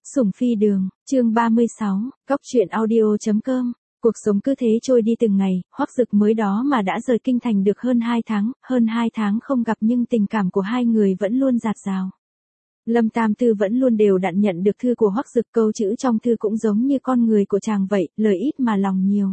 Sủng Phi Đường, chương 36, Cóc truyện audio.com. Cuộc sống cứ thế trôi đi từng ngày, Hoắc Dực mới đó mà đã rời kinh thành được hơn 2 tháng không gặp nhưng tình cảm của hai người vẫn luôn dạt dào. Lâm Tam Tư vẫn luôn đều đặn nhận được thư của Hoắc Dực, câu chữ trong thư cũng giống như con người của chàng vậy, lời ít mà lòng nhiều.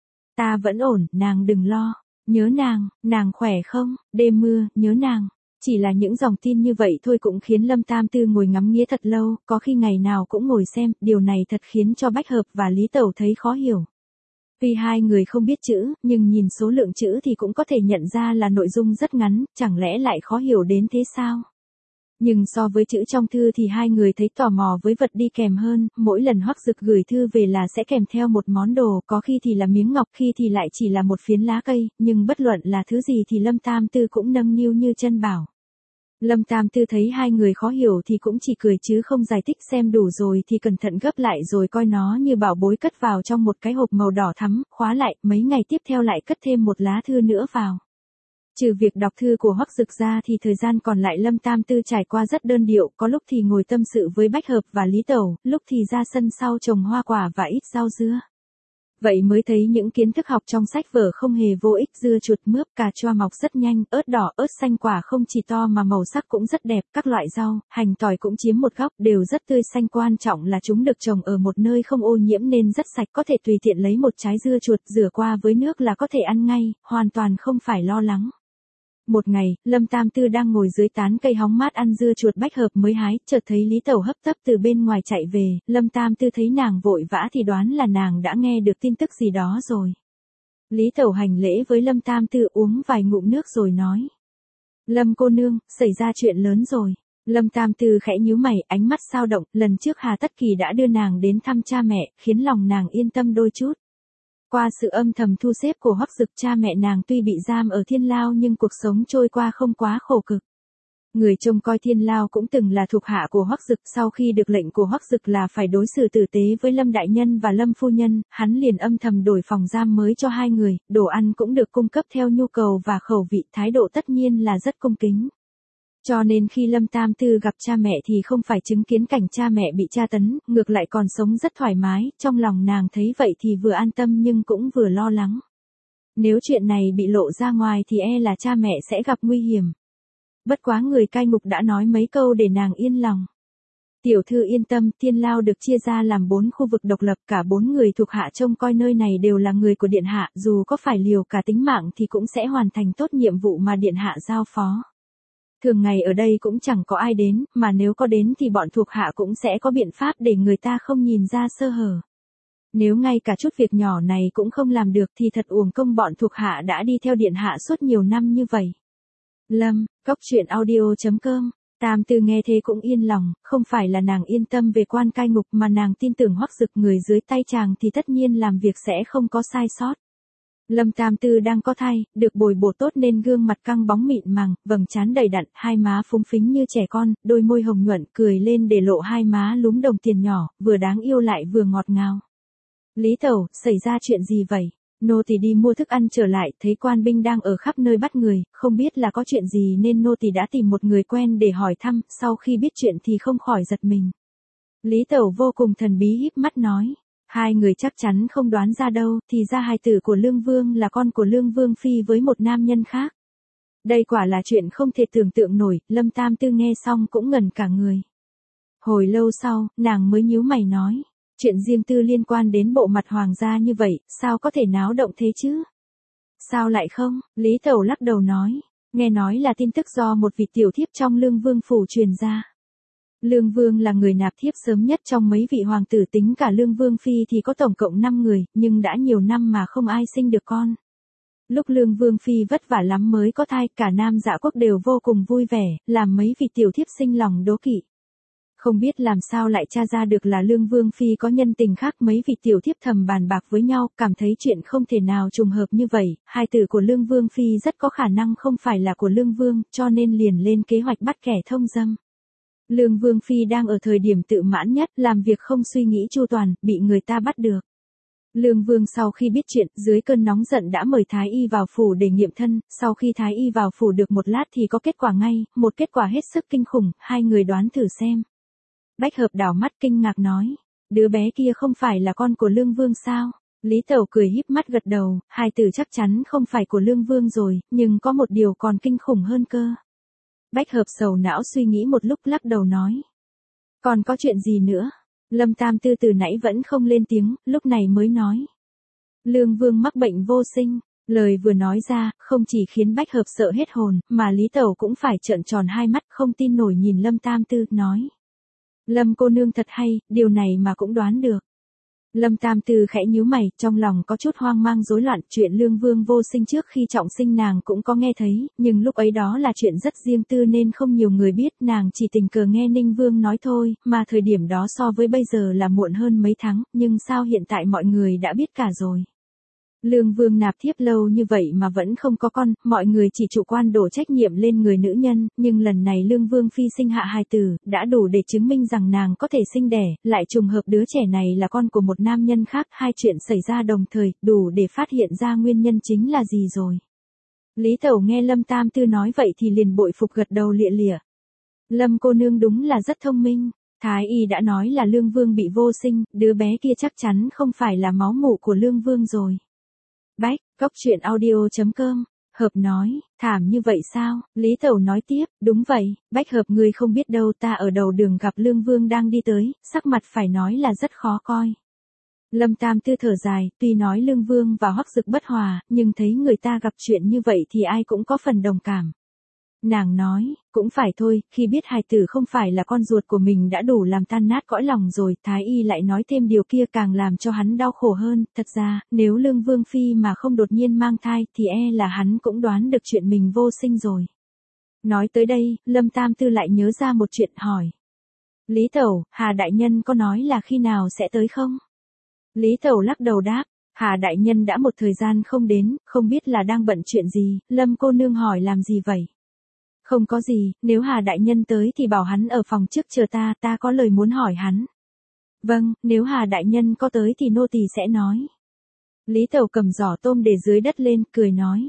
Ta vẫn ổn, nàng đừng lo, nhớ nàng khỏe không, đêm mưa, nhớ nàng. Chỉ là những dòng tin như vậy thôi cũng khiến Lâm Tam Tư ngồi ngắm nghía thật lâu, có khi ngày nào cũng ngồi xem, điều này thật khiến cho Bách Hợp và Lý Tẩu thấy khó hiểu. Tuy hai người không biết chữ, nhưng nhìn số lượng chữ thì cũng có thể nhận ra là nội dung rất ngắn, chẳng lẽ lại khó hiểu đến thế sao? Nhưng so với chữ trong thư thì hai người thấy tò mò với vật đi kèm hơn, mỗi lần Hoắc Dực gửi thư về là sẽ kèm theo một món đồ, có khi thì là miếng ngọc, khi thì lại chỉ là một phiến lá cây, nhưng bất luận là thứ gì thì Lâm Tam Tư cũng nâng niu như chân bảo. Lâm Tam Tư thấy hai người khó hiểu thì cũng chỉ cười chứ không giải thích, xem đủ rồi thì cẩn thận gấp lại rồi coi nó như bảo bối cất vào trong một cái hộp màu đỏ thắm, khóa lại, mấy ngày tiếp theo lại cất thêm một lá thư nữa vào. Trừ việc đọc thư của Hoắc Dực ra thì thời gian còn lại Lâm Tam Tư trải qua rất đơn điệu, có lúc thì ngồi tâm sự với Bách Hợp và Lý Tẩu, lúc thì ra sân sau trồng hoa quả và ít rau dưa. Vậy mới thấy những kiến thức học trong sách vở không hề vô ích, dưa chuột mướp cà choa mọc rất nhanh, ớt đỏ ớt xanh quả không chỉ to mà màu sắc cũng rất đẹp, các loại rau, hành tỏi cũng chiếm một góc, đều rất tươi xanh, quan trọng là chúng được trồng ở một nơi không ô nhiễm nên rất sạch, có thể tùy tiện lấy một trái dưa chuột rửa qua với nước là có thể ăn ngay, hoàn toàn không phải lo lắng. Một ngày, Lâm Tam Tư đang ngồi dưới tán cây hóng mát ăn dưa chuột Bách Hợp mới hái, chợt thấy Lý Tẩu hấp tấp từ bên ngoài chạy về, Lâm Tam Tư thấy nàng vội vã thì đoán là nàng đã nghe được tin tức gì đó rồi. Lý Tẩu hành lễ với Lâm Tam Tư, uống vài ngụm nước rồi nói: Lâm cô nương, xảy ra chuyện lớn rồi. Lâm Tam Tư khẽ nhíu mày, ánh mắt dao động, lần trước Hà Tất Kỳ đã đưa nàng đến thăm cha mẹ, khiến lòng nàng yên tâm đôi chút. Qua sự âm thầm thu xếp của Hoắc Dực, cha mẹ nàng tuy bị giam ở Thiên Lao nhưng cuộc sống trôi qua không quá khổ cực. Người trông coi Thiên Lao cũng từng là thuộc hạ của Hoắc Dực, sau khi được lệnh của Hoắc Dực là phải đối xử tử tế với Lâm đại nhân và Lâm phu nhân, hắn liền âm thầm đổi phòng giam mới cho hai người, đồ ăn cũng được cung cấp theo nhu cầu và khẩu vị, thái độ tất nhiên là rất cung kính. Cho nên khi Lâm Tam Tư gặp cha mẹ thì không phải chứng kiến cảnh cha mẹ bị tra tấn, ngược lại còn sống rất thoải mái, trong lòng nàng thấy vậy thì vừa an tâm nhưng cũng vừa lo lắng. Nếu chuyện này bị lộ ra ngoài thì e là cha mẹ sẽ gặp nguy hiểm. Bất quá người cai ngục đã nói mấy câu để nàng yên lòng. Tiểu thư yên tâm, Thiên Lao được chia ra làm 4 khu vực độc lập, cả 4 người thuộc hạ trông coi nơi này đều là người của điện hạ, dù có phải liều cả tính mạng thì cũng sẽ hoàn thành tốt nhiệm vụ mà điện hạ giao phó. Thường ngày ở đây cũng chẳng có ai đến, mà nếu có đến thì bọn thuộc hạ cũng sẽ có biện pháp để người ta không nhìn ra sơ hở. Nếu ngay cả chút việc nhỏ này cũng không làm được thì thật uổng công bọn thuộc hạ đã đi theo điện hạ suốt nhiều năm như vậy. Cóc truyện audio.com. Tam Tư nghe thế cũng yên lòng, không phải là nàng yên tâm về quan cai ngục mà nàng tin tưởng Hoắc Dực, người dưới tay chàng thì tất nhiên làm việc sẽ không có sai sót. Lâm Tam Tư đang có thai, được bồi bổ tốt nên gương mặt căng bóng mịn màng, vầng trán đầy đặn, hai má phúng phính như trẻ con, đôi môi hồng nhuận, cười lên để lộ hai má lúm đồng tiền nhỏ, vừa đáng yêu lại vừa ngọt ngào. Lý Tẩu, xảy ra chuyện gì vậy? Nô tỳ đi mua thức ăn trở lại, thấy quan binh đang ở khắp nơi bắt người, không biết là có chuyện gì nên nô tỳ đã tìm một người quen để hỏi thăm, sau khi biết chuyện thì không khỏi giật mình. Lý Tẩu vô cùng thần bí híp mắt nói. Hai người chắc chắn không đoán ra đâu, thì ra hài tử của Lương Vương là con của Lương Vương Phi với một nam nhân khác. Đây quả là chuyện không thể tưởng tượng nổi, Lâm Tam Tư nghe xong cũng ngẩn cả người. Hồi lâu sau, nàng mới nhíu mày nói, chuyện riêng tư liên quan đến bộ mặt hoàng gia như vậy, sao có thể náo động thế chứ? Sao lại không? Lý Tẩu lắc đầu nói, nghe nói là tin tức do một vị tiểu thiếp trong Lương Vương phủ truyền ra. Lương Vương là người nạp thiếp sớm nhất trong mấy vị hoàng tử, tính cả Lương Vương Phi thì có tổng cộng 5 người, nhưng đã nhiều năm mà không ai sinh được con. Lúc Lương Vương Phi vất vả lắm mới có thai, cả Nam Dạ quốc đều vô cùng vui vẻ, làm mấy vị tiểu thiếp sinh lòng đố kỵ. Không biết làm sao lại tra ra được là Lương Vương Phi có nhân tình khác, mấy vị tiểu thiếp thầm bàn bạc với nhau, cảm thấy chuyện không thể nào trùng hợp như vậy, hai tử của Lương Vương Phi rất có khả năng không phải là của Lương Vương, cho nên liền lên kế hoạch bắt kẻ thông dâm. Lương Vương Phi đang ở thời điểm tự mãn nhất, làm việc không suy nghĩ chu toàn, bị người ta bắt được. Lương Vương sau khi biết chuyện, dưới cơn nóng giận đã mời Thái Y vào phủ để nghiệm thân, sau khi Thái Y vào phủ được một lát thì có kết quả ngay, một kết quả hết sức kinh khủng, hai người đoán thử xem. Bách Hợp đảo mắt kinh ngạc nói. Đứa bé kia không phải là con của Lương Vương sao? Lý Tẩu cười híp mắt gật đầu, hai từ chắc chắn không phải của Lương Vương rồi, nhưng có một điều còn kinh khủng hơn cơ. Bách Hợp sầu não suy nghĩ một lúc lắc đầu nói. Còn có chuyện gì nữa? Lâm Tam Tư từ nãy vẫn không lên tiếng, lúc này mới nói. Lương Vương mắc bệnh vô sinh. Lời vừa nói ra, không chỉ khiến Bách Hợp sợ hết hồn, mà Lý Tẩu cũng phải trợn tròn hai mắt không tin nổi nhìn Lâm Tam Tư, nói. Lâm cô nương thật hay, điều này mà cũng đoán được. Lâm Tam Tư khẽ nhíu mày, trong lòng có chút hoang mang rối loạn, chuyện Lương Vương vô sinh trước khi trọng sinh nàng cũng có nghe thấy, nhưng lúc ấy đó là chuyện rất riêng tư nên không nhiều người biết, nàng chỉ tình cờ nghe Ninh Vương nói thôi, mà thời điểm đó so với bây giờ là muộn hơn mấy tháng, nhưng sao hiện tại mọi người đã biết cả rồi. Lương Vương nạp thiếp lâu như vậy mà vẫn không có con, mọi người chỉ chủ quan đổ trách nhiệm lên người nữ nhân, nhưng lần này Lương Vương phi sinh hạ hài tử, đã đủ để chứng minh rằng nàng có thể sinh đẻ, lại trùng hợp đứa trẻ này là con của một nam nhân khác, hai chuyện xảy ra đồng thời, đủ để phát hiện ra nguyên nhân chính là gì rồi. Lý Tẩu nghe Lâm Tam Tư nói vậy thì liền bội phục gật đầu lịa lịa. Lâm cô nương đúng là rất thông minh. Thái y đã nói là Lương Vương bị vô sinh, đứa bé kia chắc chắn không phải là máu mủ của Lương Vương rồi. Bách, Cốc Truyện Audio.com, Hợp nói, thảm như vậy sao? Lý Tẩu nói tiếp, đúng vậy, Bách Hợp ngươi không biết đâu, ta ở đầu đường gặp Lương Vương đang đi tới, sắc mặt phải nói là rất khó coi. Lâm Tam Tư thở dài, tuy nói Lương Vương và Hoắc Dực bất hòa, nhưng thấy người ta gặp chuyện như vậy thì ai cũng có phần đồng cảm. Nàng nói, cũng phải thôi, khi biết hài tử không phải là con ruột của mình đã đủ làm tan nát cõi lòng rồi, Thái y lại nói thêm điều kia càng làm cho hắn đau khổ hơn, thật ra, nếu Lương Vương phi mà không đột nhiên mang thai thì là hắn cũng đoán được chuyện mình vô sinh rồi. Nói tới đây, Lâm Tam Tư lại nhớ ra một chuyện hỏi. Lý Tẩu, Hà Đại Nhân có nói là khi nào sẽ tới không? Lý Tẩu lắc đầu đáp. Hà Đại Nhân đã một thời gian không đến, không biết là đang bận chuyện gì, Lâm cô nương hỏi làm gì vậy? Không có gì, nếu Hà Đại Nhân tới thì bảo hắn ở phòng trước chờ ta có lời muốn hỏi hắn. Vâng, nếu Hà Đại Nhân có tới thì nô tỳ sẽ nói. Lý Tẩu cầm giỏ tôm để dưới đất lên, cười nói.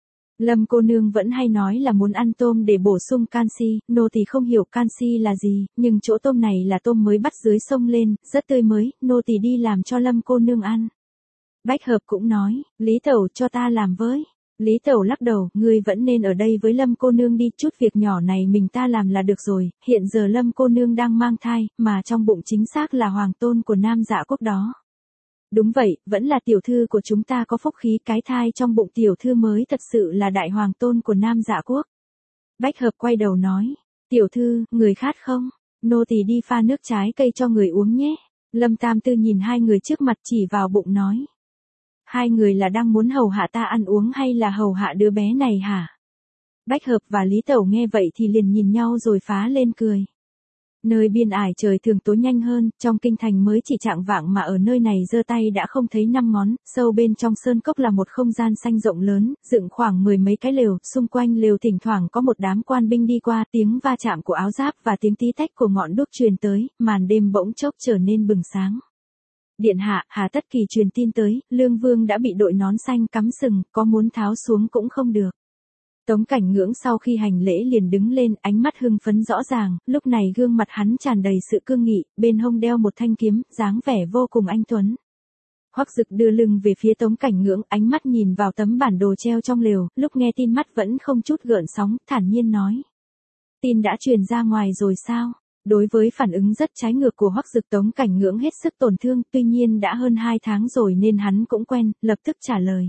Lâm cô nương vẫn hay nói là muốn ăn tôm để bổ sung canxi, nô tỳ không hiểu canxi là gì, nhưng chỗ tôm này là tôm mới bắt dưới sông lên, rất tươi mới, nô tỳ đi làm cho Lâm cô nương ăn. Bách Hợp cũng nói, Lý Tẩu cho ta làm với. Lý Tẩu lắc đầu, ngươi vẫn nên ở đây với Lâm cô nương đi, chút việc nhỏ này mình ta làm là được rồi, hiện giờ Lâm cô nương đang mang thai, mà trong bụng chính xác là hoàng tôn của Nam Dạ Quốc đó. Đúng vậy, vẫn là tiểu thư của chúng ta có phúc khí, cái thai trong bụng tiểu thư mới thật sự là đại hoàng tôn của Nam Dạ Quốc. Bách Hợp quay đầu nói, tiểu thư, người khát không? Nô tỳ đi pha nước trái cây cho người uống nhé. Lâm Tam Tư nhìn hai người trước mặt chỉ vào bụng nói. Hai người là đang muốn hầu hạ ta ăn uống hay là hầu hạ đứa bé này hả? Bách Hợp và Lý Tẩu nghe vậy thì liền nhìn nhau rồi phá lên cười. Nơi biên ải trời thường tối nhanh hơn, trong kinh thành mới chỉ chạng vạng mà ở nơi này giơ tay đã không thấy năm ngón, sâu bên trong sơn cốc là một không gian xanh rộng lớn, dựng khoảng 10 mấy cái lều, xung quanh lều thỉnh thoảng có một đám quan binh đi qua, tiếng va chạm của áo giáp và tiếng tí tách của ngọn đuốc truyền tới, màn đêm bỗng chốc trở nên bừng sáng. Điện hạ, Hà Tất Kỳ truyền tin tới, Lương Vương đã bị đội nón xanh cắm sừng, có muốn tháo xuống cũng không được. Tống Cảnh Ngưỡng sau khi hành lễ liền đứng lên, ánh mắt hưng phấn rõ ràng, lúc này gương mặt hắn tràn đầy sự cương nghị, bên hông đeo một thanh kiếm, dáng vẻ vô cùng anh tuấn. Hoắc Dực đưa lưng về phía Tống Cảnh Ngưỡng, ánh mắt nhìn vào tấm bản đồ treo trong lều, lúc nghe tin mắt vẫn không chút gợn sóng, thản nhiên nói. Tin đã truyền ra ngoài rồi sao? Đối với phản ứng rất trái ngược của Hoắc Dực, Tống Cảnh Ngưỡng hết sức tổn thương, tuy nhiên đã hơn 2 tháng rồi nên hắn cũng quen, lập tức trả lời.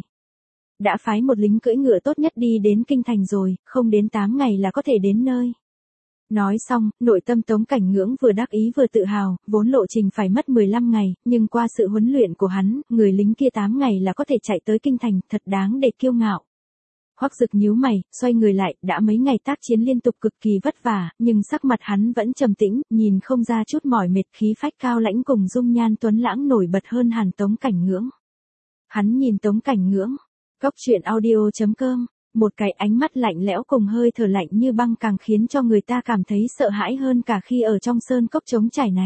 Đã phái một lính cưỡi ngựa tốt nhất đi đến kinh thành rồi, không đến 8 ngày là có thể đến nơi. Nói xong, nội tâm Tống Cảnh Ngưỡng vừa đắc ý vừa tự hào, vốn lộ trình phải mất 15 ngày, nhưng qua sự huấn luyện của hắn, người lính kia 8 ngày là có thể chạy tới kinh thành, thật đáng để kiêu ngạo. Hoắc Dực nhíu mày, xoay người lại, đã mấy ngày tác chiến liên tục cực kỳ vất vả, nhưng sắc mặt hắn vẫn trầm tĩnh, nhìn không ra chút mỏi mệt, khí phách cao lãnh cùng dung nhan tuấn lãng nổi bật hơn hẳn Tống Cảnh Ngưỡng. Hắn nhìn Tống Cảnh Ngưỡng, Cốc Truyện Audio.com, một cái ánh mắt lạnh lẽo cùng hơi thở lạnh như băng càng khiến cho người ta cảm thấy sợ hãi hơn cả khi ở trong sơn cốc trống trải này.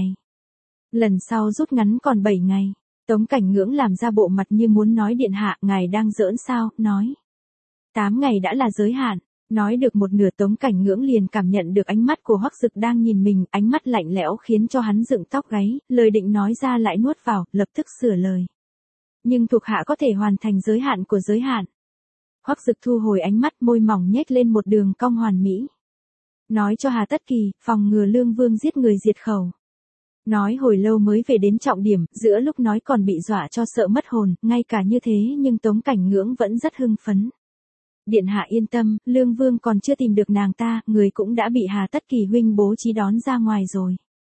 Lần sau rút ngắn còn 7 ngày, Tống Cảnh Ngưỡng làm ra bộ mặt như muốn nói điện hạ, ngài đang giỡn sao, nói. 8 ngày đã là giới hạn. Nói được một nửa Tống Cảnh Ngưỡng liền cảm nhận được ánh mắt của Hoắc Dực đang nhìn mình, ánh mắt lạnh lẽo khiến cho hắn dựng tóc gáy, lời định nói ra lại nuốt vào, lập tức sửa lời. Nhưng thuộc hạ có thể hoàn thành giới hạn của giới hạn. Hoắc Dực thu hồi ánh mắt, môi mỏng nhếch lên một đường cong hoàn mỹ. Nói cho Hà Tất Kỳ, phòng ngừa Lương Vương giết người diệt khẩu. Nói hồi lâu mới về đến trọng điểm, giữa lúc nói còn bị dọa cho sợ mất hồn, ngay cả như thế nhưng Tống Cảnh Ngưỡng vẫn rất hưng phấn. Điện hạ yên tâm, Lương Vương còn chưa tìm được nàng ta, người cũng đã bị Hà Tất Kỳ huynh bố trí đón ra ngoài rồi.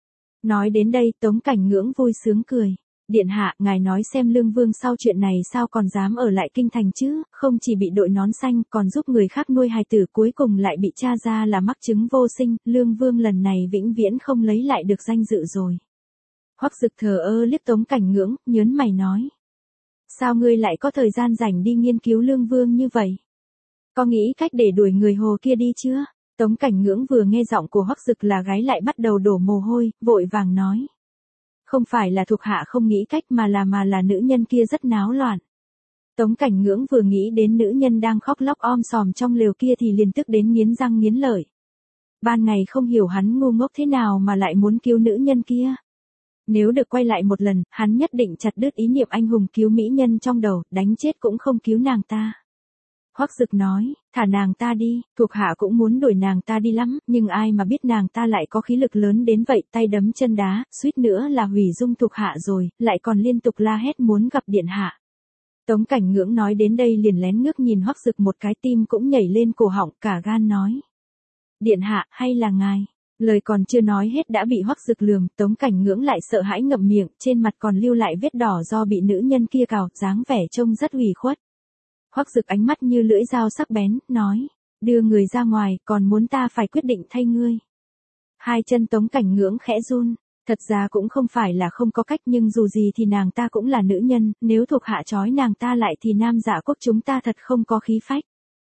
Nói đến đây Tống Cảnh Ngưỡng vui sướng cười. Điện hạ, ngài nói xem Lương Vương sau chuyện này sao còn dám ở lại kinh thành chứ, không chỉ bị đội nón xanh còn giúp người khác nuôi hài tử cuối cùng lại bị tra ra là mắc chứng vô sinh, Lương Vương lần này vĩnh viễn không lấy lại được danh dự rồi. Hoắc Dực thờ ơ liếc Tống Cảnh Ngưỡng, nhớn mày nói. Sao ngươi lại có thời gian rảnh đi nghiên cứu Lương Vương như vậy? Có nghĩ cách để đuổi người hồ kia đi chưa? Tống Cảnh Ngưỡng vừa nghe giọng của Hoắc Dực là gái lại bắt đầu đổ mồ hôi, vội vàng nói. Không phải là thuộc hạ không nghĩ cách mà là nữ nhân kia rất náo loạn. Tống Cảnh Ngưỡng vừa nghĩ đến nữ nhân đang khóc lóc om sòm trong lều kia thì liền tức đến nghiến răng nghiến lợi. Ban ngày không hiểu hắn ngu ngốc thế nào mà lại muốn cứu nữ nhân kia. Nếu được quay lại một lần, hắn nhất định chặt đứt ý niệm anh hùng cứu mỹ nhân trong đầu, đánh chết cũng không cứu nàng ta. Hoắc Dực nói, thả nàng ta đi, thuộc hạ cũng muốn đuổi nàng ta đi lắm, nhưng ai mà biết nàng ta lại có khí lực lớn đến vậy, tay đấm chân đá, suýt nữa là hủy dung thuộc hạ rồi, lại còn liên tục la hét muốn gặp điện hạ. Tống Cảnh Ngưỡng nói đến đây liền lén ngước nhìn Hoắc Dực một cái, tim cũng nhảy lên cổ họng, cả gan nói. Điện hạ, hay là ngài? Lời còn chưa nói hết đã bị Hoắc Dực lườm, Tống Cảnh Ngưỡng lại sợ hãi ngậm miệng, trên mặt còn lưu lại vết đỏ do bị nữ nhân kia cào, dáng vẻ trông rất ủy khuất. Hoắc Dực ánh mắt như lưỡi dao sắc bén, nói, đưa người ra ngoài, còn muốn ta phải quyết định thay ngươi. Hai chân Tống Cảnh Ngưỡng khẽ run, thật ra cũng không phải là không có cách nhưng dù gì thì nàng ta cũng là nữ nhân, nếu thuộc hạ trói nàng ta lại thì Nam Dạ Quốc chúng ta thật không có khí phách.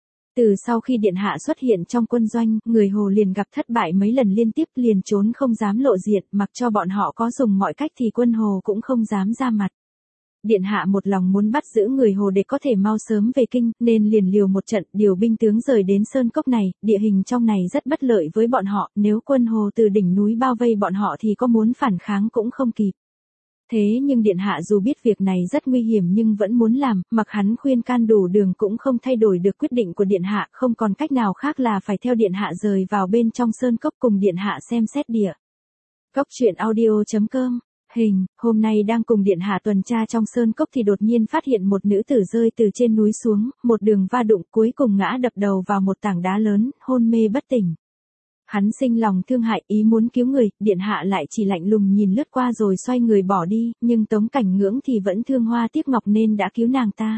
Từ sau khi điện hạ xuất hiện trong quân doanh, người hồ liền gặp thất bại mấy lần liên tiếp liền trốn không dám lộ diện, mặc cho bọn họ có dùng mọi cách thì quân hồ cũng không dám ra mặt. Điện hạ một lòng muốn bắt giữ người hồ để có thể mau sớm về kinh, nên liền liều một trận, điều binh tướng rời đến sơn cốc này, địa hình trong này rất bất lợi với bọn họ, nếu quân hồ từ đỉnh núi bao vây bọn họ thì có muốn phản kháng cũng không kịp. Thế nhưng điện hạ dù biết việc này rất nguy hiểm nhưng vẫn muốn làm, mặc hắn khuyên can đủ đường cũng không thay đổi được quyết định của điện hạ, không còn cách nào khác là phải theo điện hạ rời vào bên trong sơn cốc cùng điện hạ xem xét địa. Cốc truyện audio.com. Hình, hôm nay đang cùng điện hạ tuần tra trong sơn cốc thì đột nhiên phát hiện một nữ tử rơi từ trên núi xuống, một đường va đụng cuối cùng ngã đập đầu vào một tảng đá lớn, hôn mê bất tỉnh. Hắn sinh lòng thương hại ý muốn cứu người, điện hạ lại chỉ lạnh lùng nhìn lướt qua rồi xoay người bỏ đi, nhưng Tống Cảnh Ngưỡng thì vẫn thương hoa tiếc ngọc nên đã cứu nàng ta.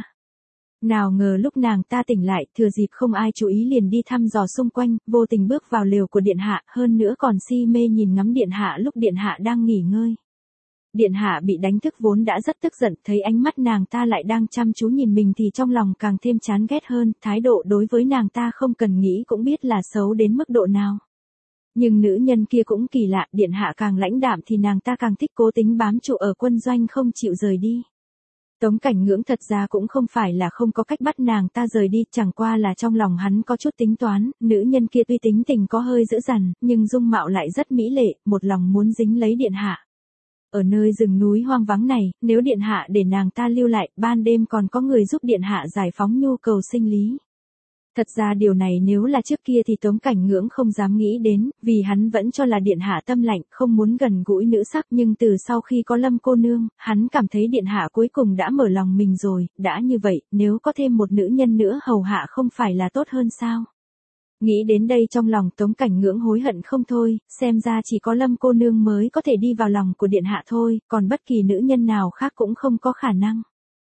Nào ngờ lúc nàng ta tỉnh lại, thừa dịp không ai chú ý liền đi thăm dò xung quanh, vô tình bước vào lều của điện hạ, hơn nữa còn si mê nhìn ngắm điện hạ lúc điện hạ đang nghỉ ngơi. Điện hạ bị đánh thức vốn đã rất tức giận, thấy ánh mắt nàng ta lại đang chăm chú nhìn mình thì trong lòng càng thêm chán ghét hơn, thái độ đối với nàng ta không cần nghĩ cũng biết là xấu đến mức độ nào. Nhưng nữ nhân kia cũng kỳ lạ, điện hạ càng lãnh đạm thì nàng ta càng thích cố tính bám trụ ở quân doanh không chịu rời đi. Tống Cảnh Ngưỡng thật ra cũng không phải là không có cách bắt nàng ta rời đi, chẳng qua là trong lòng hắn có chút tính toán, nữ nhân kia tuy tính tình có hơi dữ dằn, nhưng dung mạo lại rất mỹ lệ, một lòng muốn dính lấy điện hạ. Ở nơi rừng núi hoang vắng này, nếu điện hạ để nàng ta lưu lại, ban đêm còn có người giúp điện hạ giải phóng nhu cầu sinh lý. Thật ra điều này nếu là trước kia thì Tống Cảnh Ngưỡng không dám nghĩ đến, vì hắn vẫn cho là điện hạ tâm lạnh, không muốn gần gũi nữ sắc, nhưng từ sau khi có Lâm cô nương, hắn cảm thấy điện hạ cuối cùng đã mở lòng mình rồi, đã như vậy, nếu có thêm một nữ nhân nữa hầu hạ không phải là tốt hơn sao? Nghĩ đến đây trong lòng Tống Cảnh Ngưỡng hối hận không thôi, xem ra chỉ có Lâm cô nương mới có thể đi vào lòng của điện hạ thôi, còn bất kỳ nữ nhân nào khác cũng không có khả năng.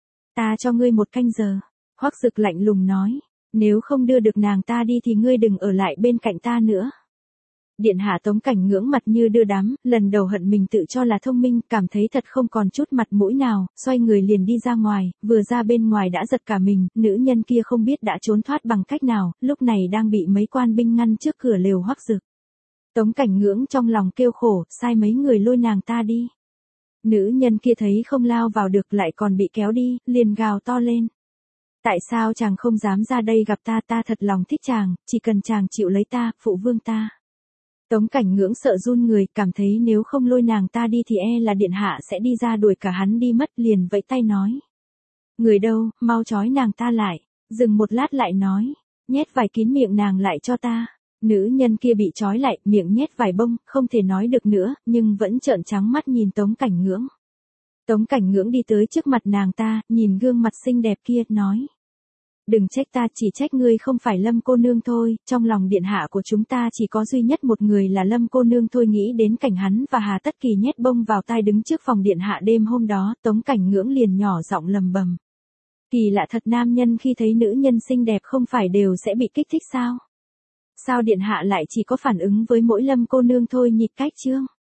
Ta cho ngươi 1 canh giờ. Hoắc Dực lạnh lùng nói, nếu không đưa được nàng ta đi thì ngươi đừng ở lại bên cạnh ta nữa. Điện hạ Tống Cảnh Ngưỡng mặt như đưa đám, lần đầu hận mình tự cho là thông minh, cảm thấy thật không còn chút mặt mũi nào, xoay người liền đi ra ngoài, vừa ra bên ngoài đã giật cả mình, nữ nhân kia không biết đã trốn thoát bằng cách nào, lúc này đang bị mấy quan binh ngăn trước cửa lều Hoắc Dực. Tống Cảnh Ngưỡng trong lòng kêu khổ, sai mấy người lôi nàng ta đi. Nữ nhân kia thấy không lao vào được lại còn bị kéo đi, liền gào to lên. Tại sao chàng không dám ra đây gặp ta, ta thật lòng thích chàng, chỉ cần chàng chịu lấy ta, phụ vương ta. Tống Cảnh Ngưỡng sợ run người, cảm thấy nếu không lôi nàng ta đi thì e là điện hạ sẽ đi ra đuổi cả hắn đi mất, liền vẫy tay nói. Người đâu, mau trói nàng ta lại, dừng một lát lại nói, nhét vải kín miệng nàng lại cho ta. Nữ nhân kia bị trói lại, miệng nhét vải bông, không thể nói được nữa, nhưng vẫn trợn trắng mắt nhìn Tống Cảnh Ngưỡng. Tống Cảnh Ngưỡng đi tới trước mặt nàng ta, nhìn gương mặt xinh đẹp kia, nói. Đừng trách ta, chỉ trách ngươi không phải Lâm cô nương thôi, trong lòng điện hạ của chúng ta chỉ có duy nhất một người là Lâm cô nương thôi. Nghĩ đến cảnh hắn và Hà Tất Kỳ nhét bông vào tai đứng trước phòng điện hạ đêm hôm đó, Tống Cảnh Ngưỡng liền nhỏ giọng lầm bầm. Kỳ lạ thật, nam nhân khi thấy nữ nhân xinh đẹp không phải đều sẽ bị kích thích sao? Sao điện hạ lại chỉ có phản ứng với mỗi Lâm cô nương thôi nhỉ? Cách chương